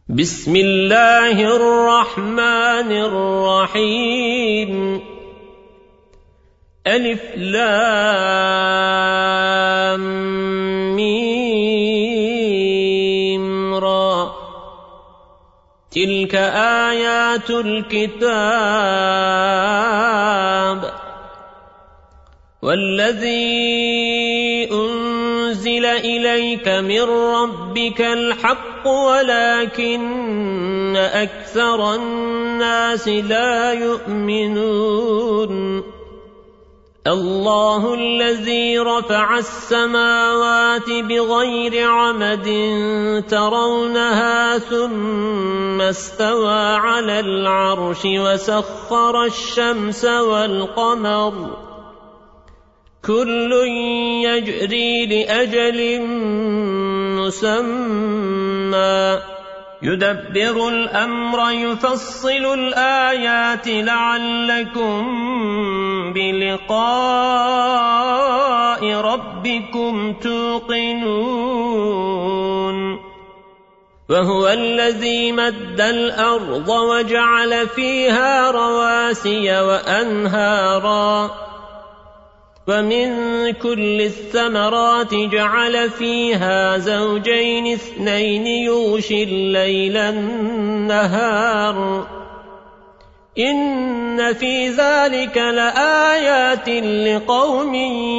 بسم الله الرحمن الرحيم ألف لام ميم را تلك آيات الكتاب والذي أنزل إليك من ربك الحق ولكن أكثر الناس لا يؤمنون الله الذي رفع السماوات بغير عمد ترونها ثم استوى على العرش وسخر الشمس والقمر كل يجري لأجل مسمى يدبر الأمر يفصل الآيات لعلكم بلقاء ربكم توقنون وهو الذي مد الأرض وجعل فيها رواسي وأنهارا ومن كل الثمرات جعل فيها زوجين اثنين يغشي الليل النهار إن في ذلك لآيات لقوم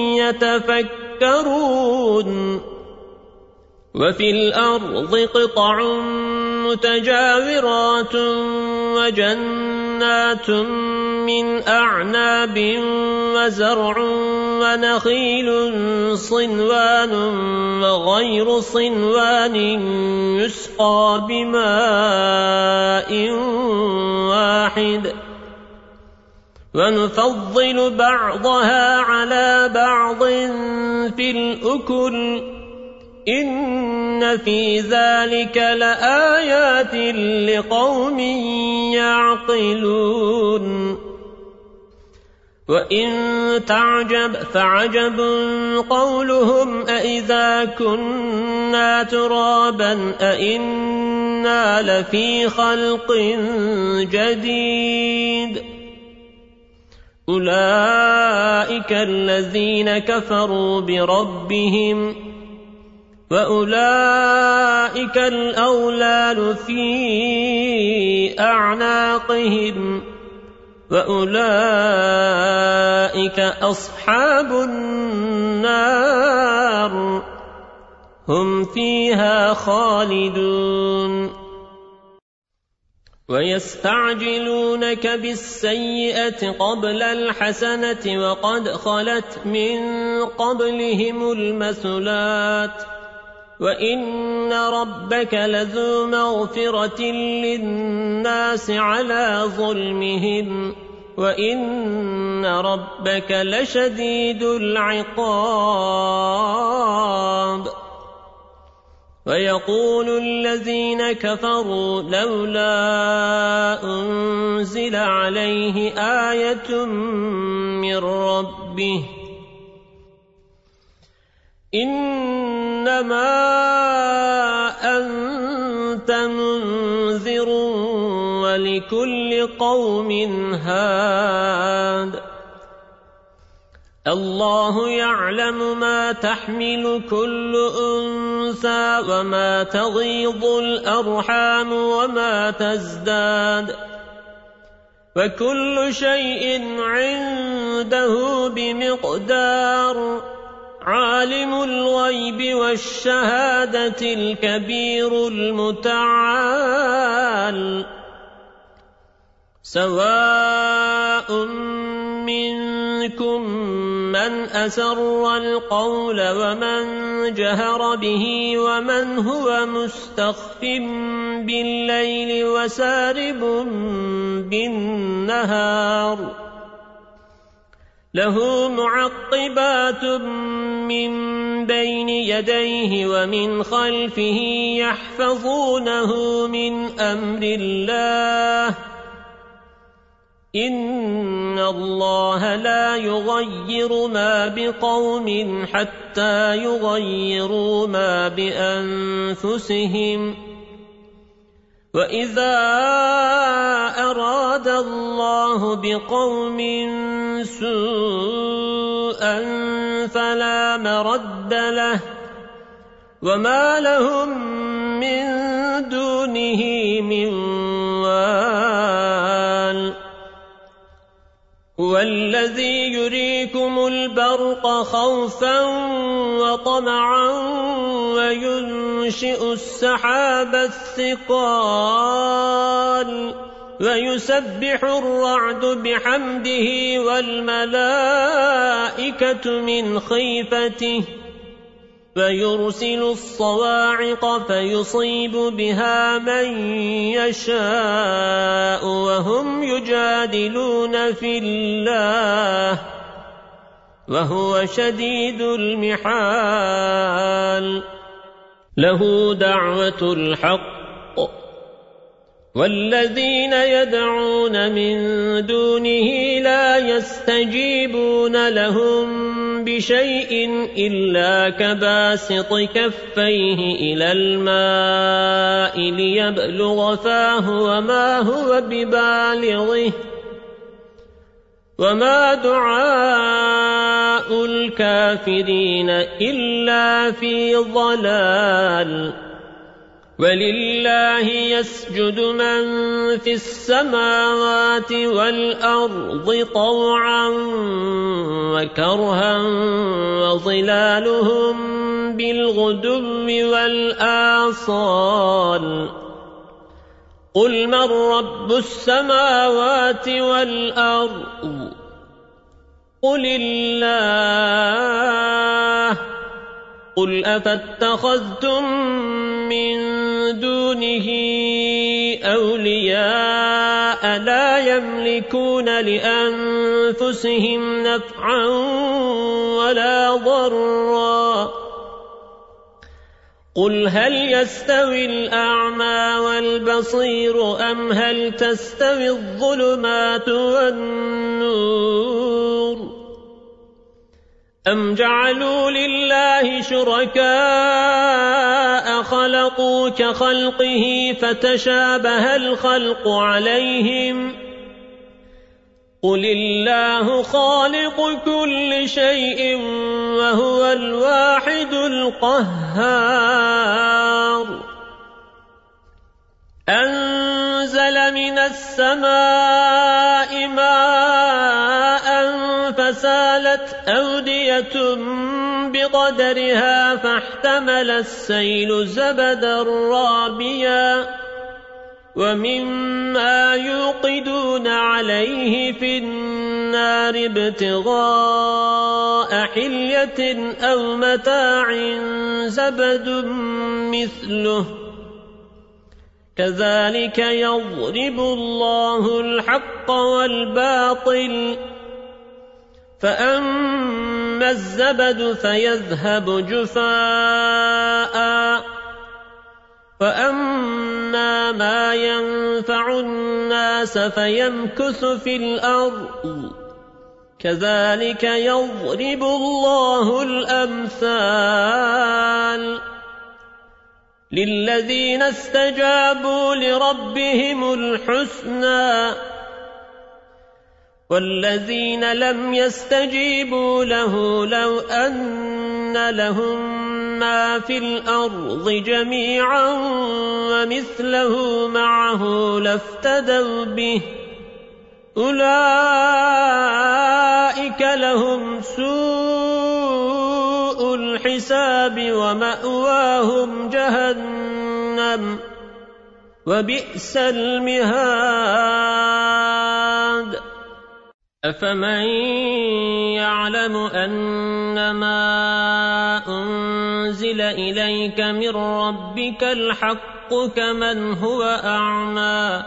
يتفكرون وفي الأرض قطع متجاورات وجنات من أعناب وزرع ونخيل صنوان وغير صنوان يسقى بماء واحد ونفضل بعضها على بعض في الأكل إن في ذلك لآيات لقوم يعقلون وإن تعجب فعجب قولهم أإذا كنا ترابا أإنا لفي خلق جديد أولئك الذين كفروا بربهم وأولئك الأغلال في أعناقهم وأولئك أصحاب النار هم فيها خالدون ويستعجلونك بالسيئة قبل الحسنة وقد خلت من قبلهم المثلات وإن ربك لذو مغفرة للناس على ظلمهم وإن ربك لشديد العقاب ويقول الذين كفروا لولا أنزل عليه آية من ربه إنما أنت منذر ولكل قوم هاد الله يعلم ما تحمل كل أنثى وما تغيض الأرحام وما تزداد وكل شيء عنده بمقدار عالم الغيب والشهادة الكبير المتعال سواء منكم من أسر القول ومن جهر به ومن هو مستخف بالليل وسارب بالنهار له معقبات من بين يديه ومن خلفه يحفظونه من أمر الله إن الله لا يغير ما بقوم حتى يغيروا ما بأنفسهم وَإِذَا أَرَادَ اللَّهُ بِقَوْمٍ سُوءًا فَلَا مَرَدَّ لَهُ وَمَا لَهُم مِّن دُونِهِ مِن وَالٍ هُوَ الَّذِي يُرِيكُمُ الْبَرْقَ خَوْفًا وَطَمَعًا وَيُنشِئُ السَّحَابَ الثِّقَالَ وَيُسَبِّحُ الرَّعْدُ بِحَمْدِهِ وَالْمَلَائِكَةُ مِنْ خِيفَتِهِ وَيُرْسِلُ الصَّوَاعِقَ فَيُصِيبُ بِهَا مَن يَشَاءُ وَهُمْ يُجَادِلُونَ فِي اللَّهِ وَهُوَ شَدِيدُ الْمِحَالِ لَهُ دَعْوَةُ الْحَقِّ وَالَّذِينَ يَدْعُونَ مِن دُونِهِ لَا يَسْتَجِيبُونَ لَهُم بِشَيْءٍ إِلَّا كَبَاسِطِ كَفَّيْهِ إِلَى الْمَاءِ لِيَبْلُغَ فَاهُ وَمَا هُوَ بِبَالِغِهِ وَمَا دُعَاءُ الْكَافِرِينَ إِلَّا فِي ضَلَالٍ وَلِلَّهِ يَسْجُدُ مَن فِي السَّمَاوَاتِ وَالْأَرْضِ طَوْعًا وَكَرْهًا وَظِلَالُهُم بِالْغُدُوِّ وَالْآصَالِ قُلْ مَن رَّبُّ السَّمَاوَاتِ وَالْأَرْضِ قُلِ اللَّهُ قُلْ أَفَاتَّخَذْتُم مِّن دُونِهِ أَوْلِيَاءَ لَا يَمْلِكُونَ لِأَنفُسِهِمْ نَفْعًا وَلَا ضَرًّا قُلْ هَلْ يَسْتَوِي الْأَعْمَى وَالْبَصِيرُ أَمْ هَلْ تَسْتَوِي الظُّلُمَاتُ وَالنُّورُ أَمْ جَعَلُوا لِلَّهِ شُرَكَاءَ خَلَقُوا كَخَلْقِهِ فَتَشَابَهَ الْخَلْقُ عَلَيْهِمْ قُلِ اللَّهُ خَالِقُ كُلِّ شَيْءٍ وَهُوَ الْوَاحِدُ الْقَهَّارُ أَنزَلَ مِنَ السَّمَاءِ مَاءً فَسَالَتْ أَوْدِيَةٌ بِقَدَرِهَا فاحتمل السيل زبدا رابيا ومما يوقدون عليه في النار ابتغاء حلية أو متاع زبد مثله كذلك يضرب الله الحق والباطل فأما الزبد فيذهب جفاء وأما ما ينفع الناس فيمكث في الأرض كذلك يضرب الله الأمثال للذين استجابوا لربهم الحسنى والذين لم يستجيبوا له لو أن لهم ما في الأرض جميعا ومثله معه لافتدوا به أولئك لهم سوء الحساب ومأواهم جهنم وبئس المهاد أفمن يعلم أنما أنزل إليك من ربك الحق كمن هو أعمى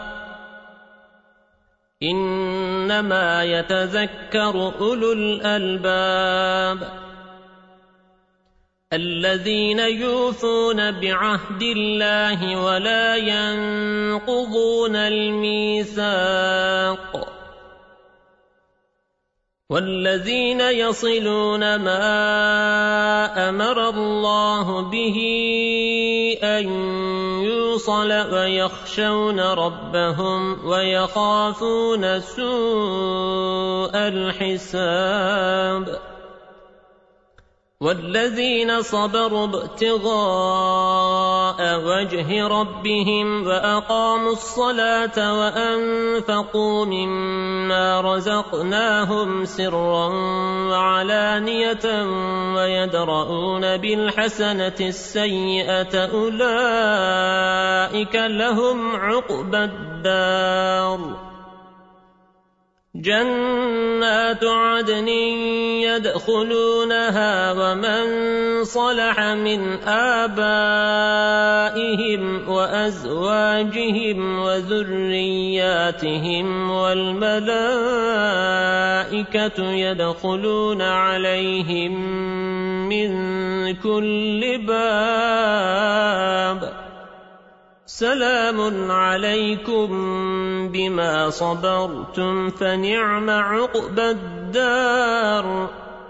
إنما يتذكر أولو الألباب الذين يوفون بعهد الله ولا ينقضون الميثاق والذين يصلون ما أمر الله به أن يوصل يوصل ويخشون ربهم ويخافون سوء الحساب والذين صبروا ابتغاء وجه ربهم وأقاموا الصلاة وأنفقوا مما رزقناهم سرا وعلانية ويدرؤون بالحسنة السيئة أولئك لهم عقبى الدار جنات عدن يدخلونها ومن صلح من آبائهم وأزواجهم وذرياتهم والملائكة يدخلون عليهم من كل باب سلام عليكم بما صبرتم فنعم عقبى الدار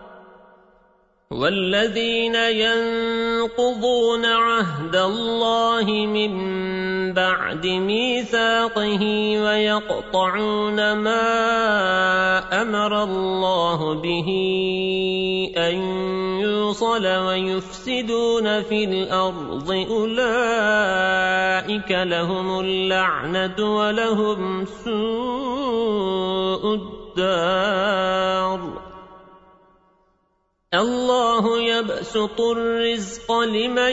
والذين ينقضون عهد الله من بعد ميثاقه ويقطعون ما أمر الله به أن يوصل ويفسدون في الأرض أولئك لهم اللعنة ولهم سوء الدار الله يبسط الرزق لمن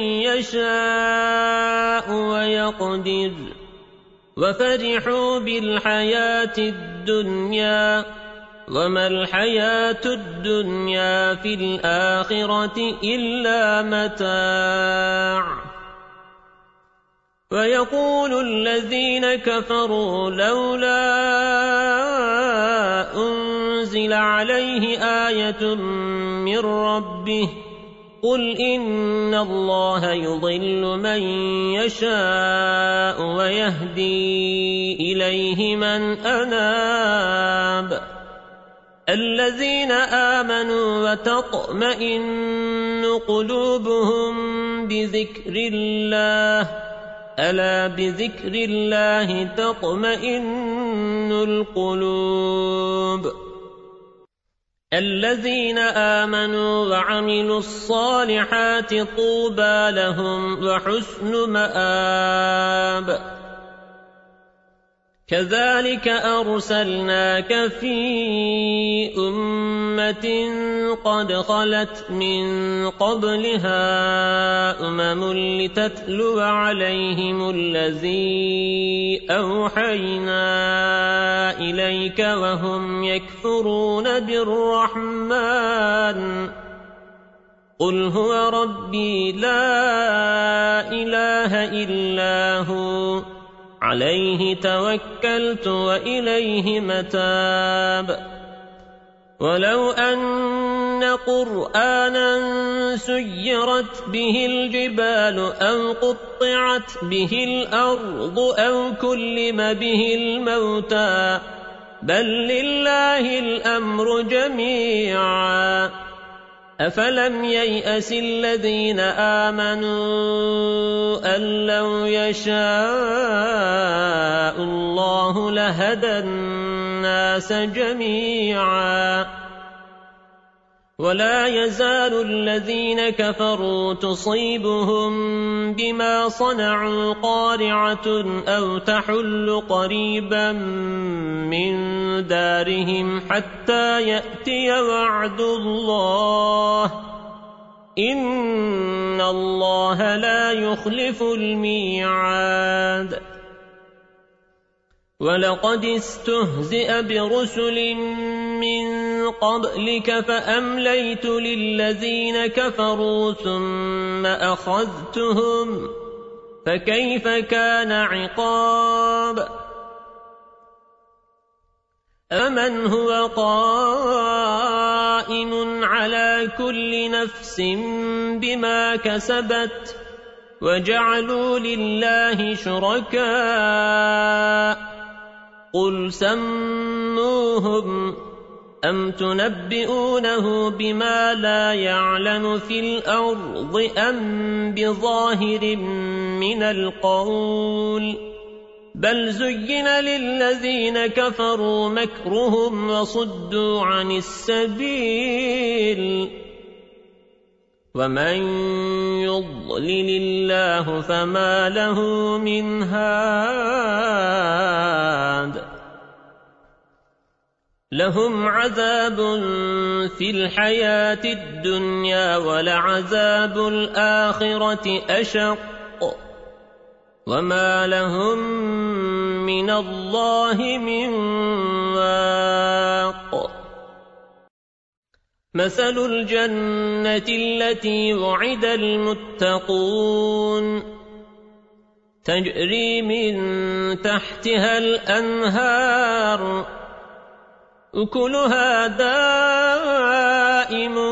يشاء ويقدر وفرحوا بالحياة الدنيا وما الحياة الدنيا في الآخرة إلا متاع ويقول الذين كفروا لولا أنزل عليه آية من ربه قل إن الله يضل من يشاء ويهدي إليه من أناب الذين آمنوا وتطمئن قلوبهم بذكر الله ألا بذكر الله تطمئن القلوب الذين آمنوا وعملوا الصالحات طوبى لهم وحسن مآب كذلك أرسلناك في أمة قد خلت من قبلها لتتلو عليهم الذي أوحينا إليك وهم يكفرون بالرحمن قل هو ربي لا إله إلا هو عليه توكلت وإليه متاب ولو أن قرآنا سيرت به الجبال أو قطعت به الأرض أو كلم به الموتى بل لله الأمر جميعا أفلم ييأس الذين آمنوا أن لو يشاء الله لهدى الناس جميعا ولا يزال الذين كفروا تصيبهم بما صنعوا قارعة أو تحل قريبا من دارهم حتى يأتي وعد الله إن الله لا يخلف الميعاد ولقد استهزئ برسل من قبلك فأمليت للذين كفروا ثم أخذتهم فكيف كان عقاب أمن هو قائم على كل نفس بما كسبت وجعلوا لله شركاء قل سموهم أم تنبئونه بما لا يعلم في الأرض أم بظاهر من القول بل زين للذين كفروا مكرهم وصدوا عن السبيل ومن يضلل الله فما له من هاد لهم عذاب في الحياة الدنيا ولعذاب الآخرة أشق وما لهم من الله من واق مثل الجنة التي وعد المتقون تجري من تحتها الأنهار أكلها دائم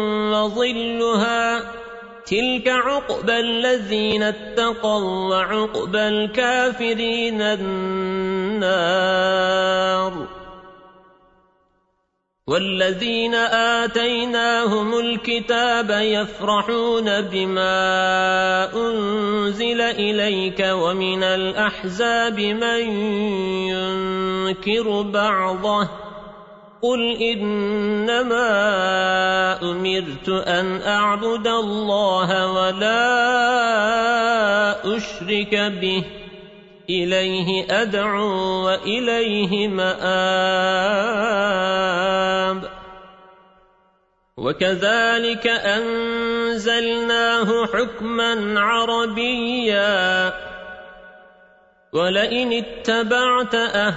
وظلها تلك عقبى الذين اتقوا وعقبى الكافرين النار والذين آتيناهم الكتاب يفرحون بما أنزل إليك ومن الأحزاب من ينكر بعضه قل إنما أمرت أن أعبد الله ولا أشرك به إليه أدعو وإليه مآب وكذلك أنزلناه حكما عربيا ولئن اتبعت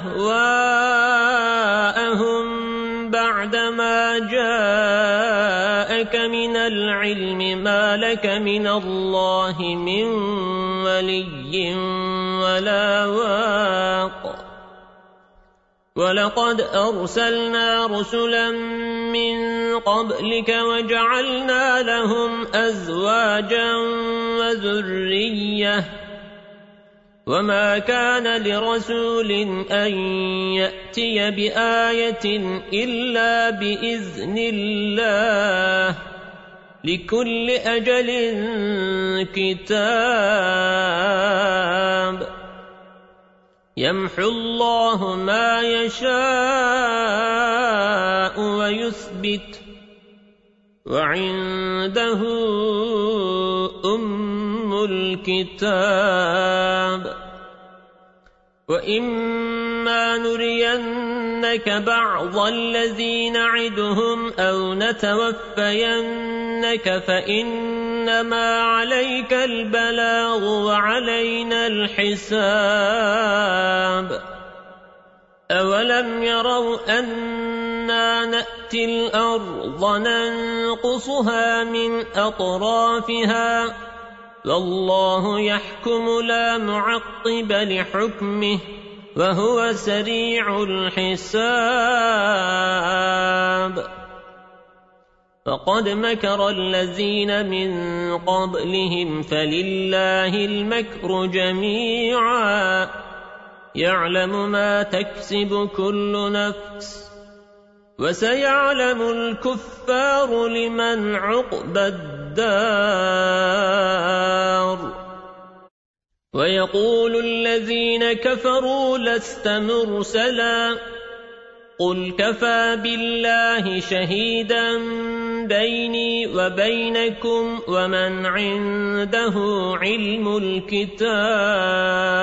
أهواءهم بعدما جاءك من العلم ما لك من الله من ولي ولا واق ولقد أرسلنا رسلا من قبلك وجعلنا لهم أزواجا وذرية وما كان لرسول أن يأتي بآية إلا بإذن الله لكل أجل كتاب يمحو الله ما يشاء ويثبت وعنده أم الكتاب وإما نرينك بعض الذي نعدهم أو نتوفينك فإنما عليك البلاغ وعلينا الحساب أولم يروا أنا نأتي الأرض ننقصها من أطرافها والله يحكم لا معقب لحكمه وهو سريع الحساب فقد مكر الذين من قبلهم فلله المكر جميعا يعلم ما تكسب كل نفس وسيعلم الكفار لمن عقبى الدار ويقول الذين كفروا لست مرسلا قل كفى بالله شهيدا بيني وبينكم ومن عنده علم الكتاب